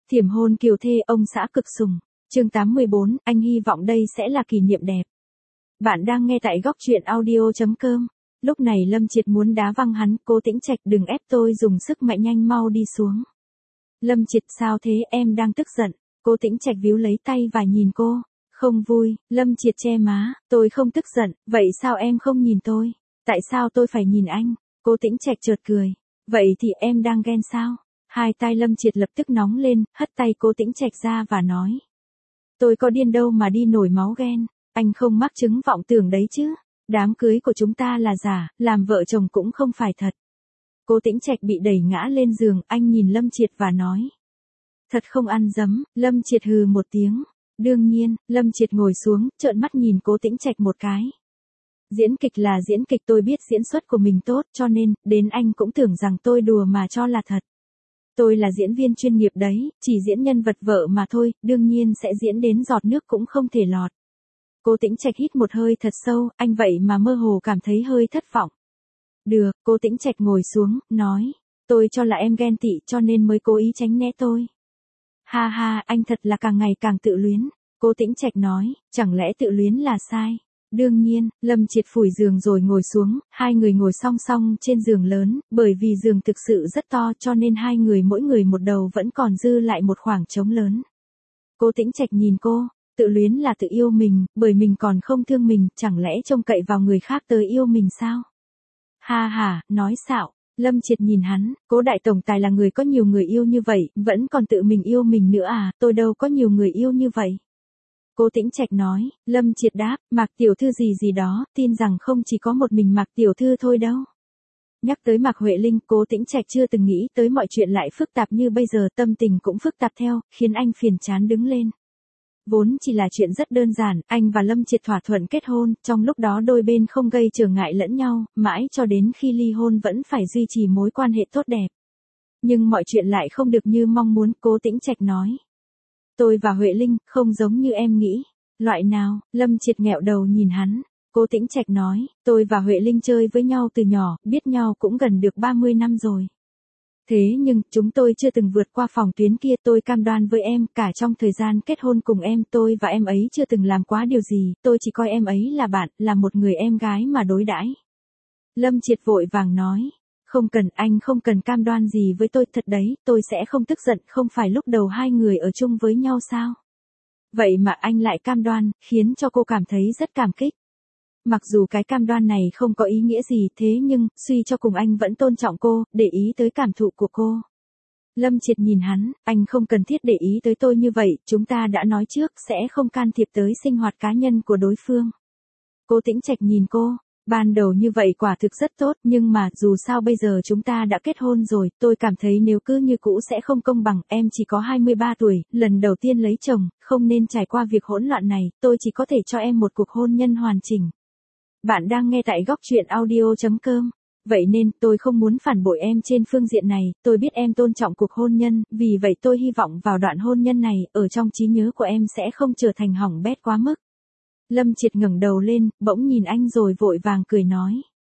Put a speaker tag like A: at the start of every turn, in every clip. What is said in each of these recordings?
A: Thiểm hôn kiều thê ông xã cực sủng. Chương 814, anh hy vọng đây sẽ là kỷ niệm đẹp. Bạn đang nghe tại góc truyện audio.com. Lúc này Lâm Triệt muốn đá văng hắn, Cố Tĩnh Trạch đừng ép tôi dùng sức mạnh, nhanh mau đi xuống. Lâm Triệt sao thế, em đang tức giận. Cố Tĩnh Trạch víu lấy tay và nhìn cô. Không vui, Lâm Triệt che má, tôi không tức giận, vậy sao em không nhìn tôi? Tại sao tôi phải nhìn anh? Cố Tĩnh Trạch chợt cười. Vậy thì em đang ghen sao? Hai tai Lâm Triệt lập tức nóng lên, hất tay Cố Tĩnh Trạch ra và nói. Tôi có điên đâu mà đi nổi máu ghen, anh không mắc chứng vọng tưởng đấy chứ. Đám cưới của chúng ta là giả, làm vợ chồng cũng không phải thật. Cố Tĩnh Trạch bị đẩy ngã lên giường, anh nhìn Lâm Triệt và nói. Thật không ăn dấm, Lâm Triệt hừ một tiếng. Đương nhiên, Lâm Triệt ngồi xuống, trợn mắt nhìn Cố Tĩnh Trạch một cái. Diễn kịch là diễn kịch, tôi biết diễn xuất của mình tốt, cho nên, đến anh cũng tưởng rằng tôi đùa mà cho là thật. Tôi là diễn viên chuyên nghiệp đấy, chỉ diễn nhân vật vợ mà thôi, đương nhiên sẽ diễn đến giọt nước cũng không thể lọt. Cố Tĩnh Trạch hít một hơi thật sâu, anh vậy mà mơ hồ cảm thấy hơi thất vọng. Được, Cố Tĩnh Trạch ngồi xuống, nói, tôi cho là em ghen tị cho nên mới cố ý tránh né tôi. Ha ha, anh thật là càng ngày càng tự luyến. Cố Tĩnh Trạch nói, chẳng lẽ tự luyến là sai? Đương nhiên, Lâm Triệt phủi giường rồi ngồi xuống, hai người ngồi song song trên giường lớn, bởi vì giường thực sự rất to cho nên hai người mỗi người một đầu vẫn còn dư lại một khoảng trống lớn. Cố Tĩnh Trạch nhìn cô, tự luyến là tự yêu mình, bởi mình còn không thương mình, chẳng lẽ trông cậy vào người khác tới yêu mình sao? Ha ha, nói xạo. Lâm Triệt nhìn hắn, Cố đại tổng tài là người có nhiều người yêu như vậy, vẫn còn tự mình yêu mình nữa à, tôi đâu có nhiều người yêu như vậy. Cố Tĩnh Trạch nói, Lâm Triệt đáp, Mạc tiểu thư gì gì đó, tin rằng không chỉ có một mình Mạc tiểu thư thôi đâu. Nhắc tới Mạc Huệ Linh, Cố Tĩnh Trạch chưa từng nghĩ tới mọi chuyện lại phức tạp như bây giờ, tâm tình cũng phức tạp theo, khiến anh phiền chán đứng lên. Vốn chỉ là chuyện rất đơn giản, anh và Lâm Triệt thỏa thuận kết hôn, trong lúc đó đôi bên không gây trở ngại lẫn nhau, mãi cho đến khi ly hôn vẫn phải duy trì mối quan hệ tốt đẹp. Nhưng mọi chuyện lại không được như mong muốn, Cố Tĩnh Trạch nói. Tôi và Huệ Linh, không giống như em nghĩ. Loại nào? Lâm Triệt nghẹo đầu nhìn hắn. Cố Tĩnh Trạch nói, tôi và Huệ Linh chơi với nhau từ nhỏ, biết nhau cũng gần được 30 năm rồi. Thế nhưng, chúng tôi chưa từng vượt qua phòng tuyến kia, tôi cam đoan với em, cả trong thời gian kết hôn cùng em, tôi và em ấy chưa từng làm quá điều gì, tôi chỉ coi em ấy là bạn, là một người em gái mà đối đãi. Lâm Triệt vội vàng nói, không cần, anh không cần cam đoan gì với tôi, thật đấy, tôi sẽ không tức giận, không phải lúc đầu hai người ở chung với nhau sao? Vậy mà anh lại cam đoan, khiến cho cô cảm thấy rất cảm kích. Mặc dù cái cam đoan này không có ý nghĩa gì, thế nhưng, suy cho cùng anh vẫn tôn trọng cô, để ý tới cảm thụ của cô. Lâm Triệt nhìn hắn, anh không cần thiết để ý tới tôi như vậy, chúng ta đã nói trước, sẽ không can thiệp tới sinh hoạt cá nhân của đối phương. Cố Tĩnh Trạch nhìn cô, ban đầu như vậy quả thực rất tốt, nhưng mà, dù sao bây giờ chúng ta đã kết hôn rồi, tôi cảm thấy nếu cứ như cũ sẽ không công bằng, em chỉ có 23 tuổi, lần đầu tiên lấy chồng, không nên trải qua việc hỗn loạn này, tôi chỉ có thể cho em một cuộc hôn nhân hoàn chỉnh. Bạn đang nghe tại góc truyện audio.com. Vậy nên, tôi không muốn phản bội em trên phương diện này, tôi biết em tôn trọng cuộc hôn nhân, vì vậy tôi hy vọng vào đoạn hôn nhân này, ở trong trí nhớ của em sẽ không trở thành hỏng bét quá mức. Lâm Triệt ngẩng đầu lên, bỗng nhìn anh rồi vội vàng cười nói.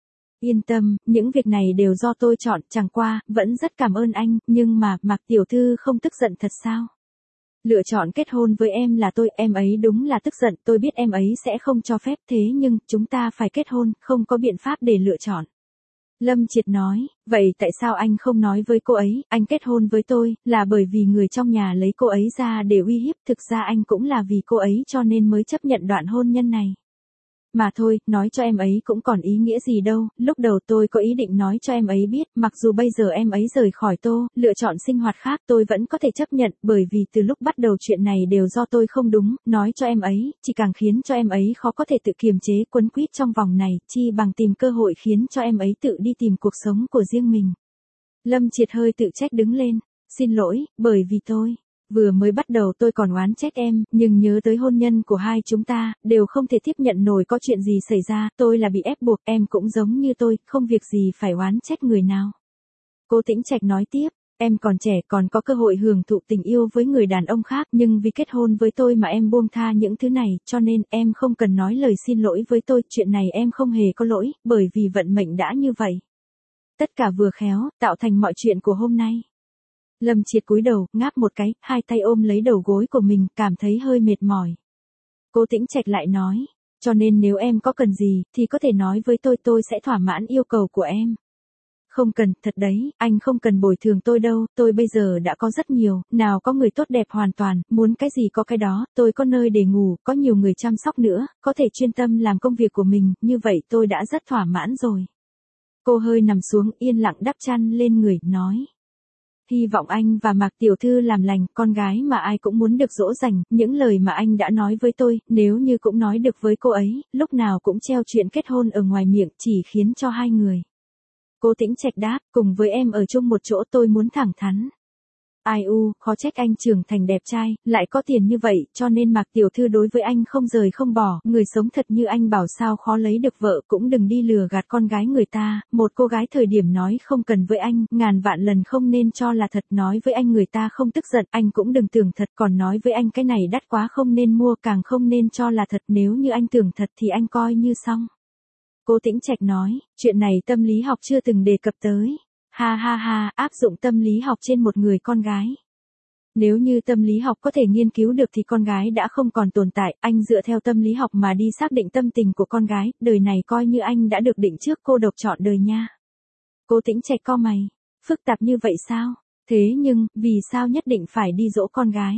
A: Yên tâm, những việc này đều do tôi chọn, chẳng qua, vẫn rất cảm ơn anh, nhưng mà, Mạc tiểu thư không tức giận thật sao? Lựa chọn kết hôn với em là tôi, em ấy đúng là tức giận, tôi biết em ấy sẽ không cho phép, thế nhưng, chúng ta phải kết hôn, không có biện pháp để lựa chọn. Lâm Triệt nói, vậy tại sao anh không nói với cô ấy, anh kết hôn với tôi, là bởi vì người trong nhà lấy cô ấy ra để uy hiếp, thực ra anh cũng là vì cô ấy cho nên mới chấp nhận đoạn hôn nhân này. Mà thôi, nói cho em ấy cũng còn ý nghĩa gì đâu, lúc đầu tôi có ý định nói cho em ấy biết, mặc dù bây giờ em ấy rời khỏi tôi, lựa chọn sinh hoạt khác tôi vẫn có thể chấp nhận, bởi vì từ lúc bắt đầu chuyện này đều do tôi không đúng, nói cho em ấy, chỉ càng khiến cho em ấy khó có thể tự kiềm chế quấn quýt trong vòng này, chi bằng tìm cơ hội khiến cho em ấy tự đi tìm cuộc sống của riêng mình. Lâm Triệt hơi tự trách đứng lên, xin lỗi, bởi vì tôi. Vừa mới bắt đầu tôi còn oán trách em, nhưng nhớ tới hôn nhân của hai chúng ta, đều không thể tiếp nhận nổi có chuyện gì xảy ra, tôi là bị ép buộc, em cũng giống như tôi, không việc gì phải oán trách người nào. Cố Tĩnh Trạch nói tiếp, em còn trẻ còn có cơ hội hưởng thụ tình yêu với người đàn ông khác, nhưng vì kết hôn với tôi mà em buông tha những thứ này, cho nên em không cần nói lời xin lỗi với tôi, chuyện này em không hề có lỗi, bởi vì vận mệnh đã như vậy. Tất cả vừa khéo, tạo thành mọi chuyện của hôm nay. Lâm Triệt cúi đầu, ngáp một cái, hai tay ôm lấy đầu gối của mình, cảm thấy hơi mệt mỏi. Cố Tĩnh Trạch lại nói, cho nên nếu em có cần gì, thì có thể nói với tôi sẽ thỏa mãn yêu cầu của em. Không cần, thật đấy, anh không cần bồi thường tôi đâu, tôi bây giờ đã có rất nhiều, nào có người tốt đẹp hoàn toàn, muốn cái gì có cái đó, tôi có nơi để ngủ, có nhiều người chăm sóc nữa, có thể chuyên tâm làm công việc của mình, như vậy tôi đã rất thỏa mãn rồi. Cô hơi nằm xuống, yên lặng đắp chăn lên người, nói. Hy vọng anh và Mạc Tiểu Thư làm lành, con gái mà ai cũng muốn được dỗ dành, những lời mà anh đã nói với tôi, nếu như cũng nói được với cô ấy, lúc nào cũng treo chuyện kết hôn ở ngoài miệng, chỉ khiến cho hai người. Cố Tĩnh Trạch đáp, cùng với em ở chung một chỗ tôi muốn thẳng thắn. Ai u, khó trách anh trưởng thành đẹp trai, lại có tiền như vậy, cho nên Mạc Tiểu Thư đối với anh không rời không bỏ, người sống thật như anh bảo sao khó lấy được vợ, cũng đừng đi lừa gạt con gái người ta, một cô gái thời điểm nói không cần với anh, ngàn vạn lần không nên cho là thật, nói với anh người ta không tức giận, anh cũng đừng tưởng thật, còn nói với anh cái này đắt quá không nên mua, càng không nên cho là thật, nếu như anh tưởng thật thì anh coi như xong. Cố Tĩnh Trạch nói, chuyện này tâm lý học chưa từng đề cập tới. Ha ha ha, áp dụng tâm lý học trên một người con gái. Nếu như tâm lý học có thể nghiên cứu được thì con gái đã không còn tồn tại, anh dựa theo tâm lý học mà đi xác định tâm tình của con gái, đời này coi như anh đã được định trước cô độc trọn đời nha. Cố Tĩnh Trạch cau mày, phức tạp như vậy sao? Thế nhưng, vì sao nhất định phải đi dỗ con gái?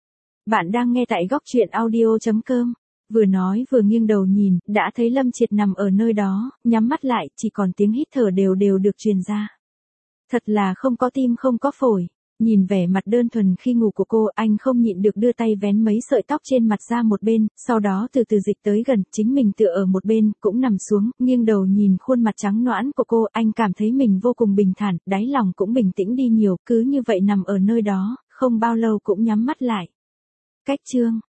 A: Bạn đang nghe tại góc truyện audio.com. Vừa nói vừa nghiêng đầu nhìn, đã thấy Lâm Triệt nằm ở nơi đó, nhắm mắt lại, chỉ còn tiếng hít thở đều đều được truyền ra. Thật là không có tim không có phổi. Nhìn vẻ mặt đơn thuần khi ngủ của cô, anh không nhịn được đưa tay vén mấy sợi tóc trên mặt ra một bên, sau đó từ từ dịch tới gần, chính mình tựa ở một bên, cũng nằm xuống, nghiêng đầu nhìn khuôn mặt trắng nõn của cô, anh cảm thấy mình vô cùng bình thản, đáy lòng cũng bình tĩnh đi nhiều, cứ như vậy nằm ở nơi đó, không bao lâu cũng nhắm mắt lại. Cách chương